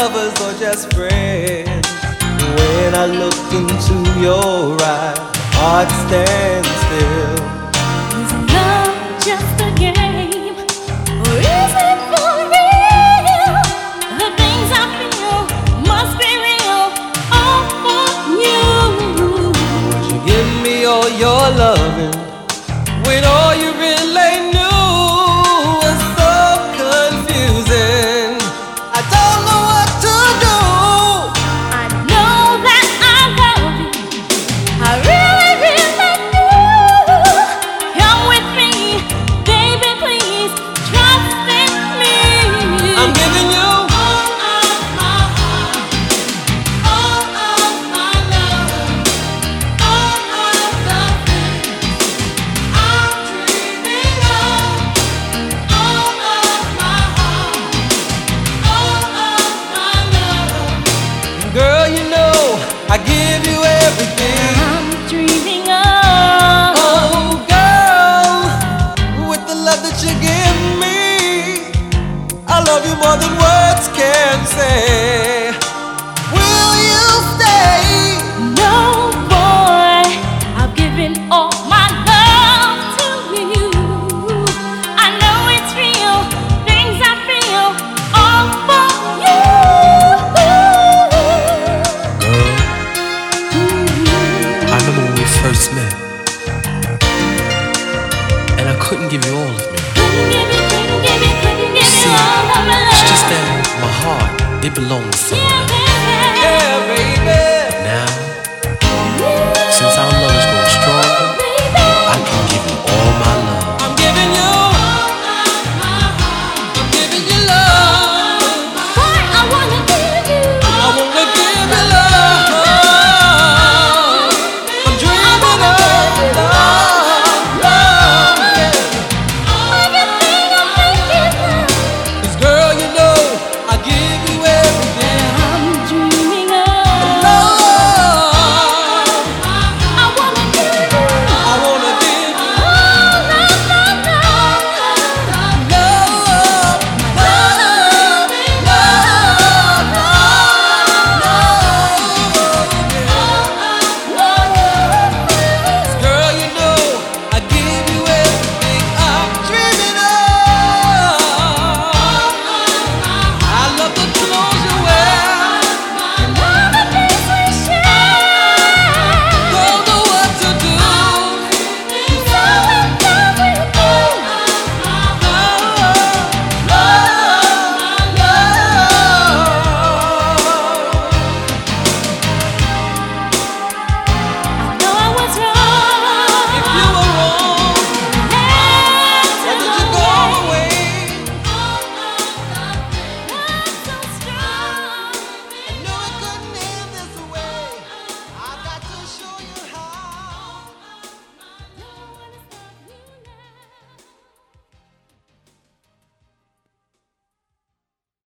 lovers or just friends. When I look into your eyes, heart stands still. Is love just a game, or is it for real? The things I feel must be real, all for you. Would you give me all your loving when all you really knew was so confusing? I don't know what to do. I know that I love you, I really, really do. Come with me, baby, please, trust in me. I'm giving you all of my heart, all of my love, all of the things I'm dreaming of. All of my heart, all of my love, girl, you know I give you everything. I'm dreaming of. Oh, girl, with the love that you give me, I love you more than what